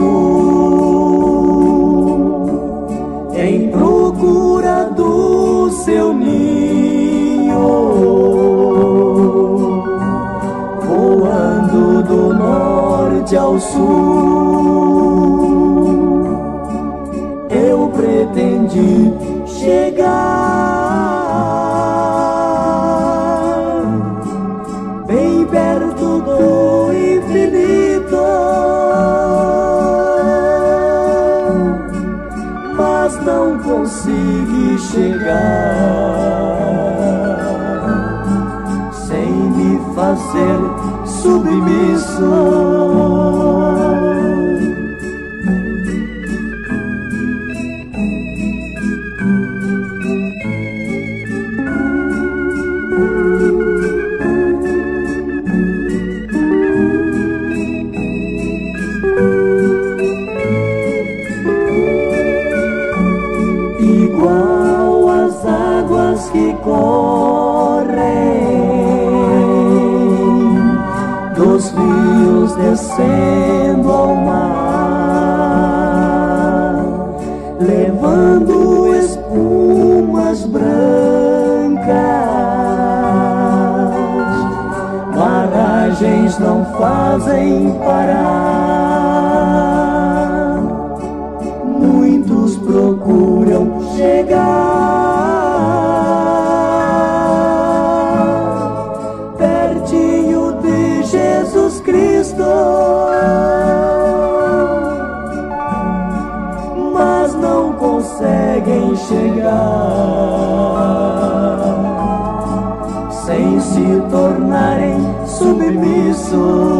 sul, em procura do seu ninho, voando do norte ao sul, eu pretendi chegar bem perto do infinito, mas não consegui chegar sem me fazer submisso. Igual as águas que correm dos rios descendo ao mar, levando espumas brancas, barragens não fazem parar, muitos procuram chegar pertinho de Jesus Cristo, mas não conseguem chegar sem se tornarem submissos.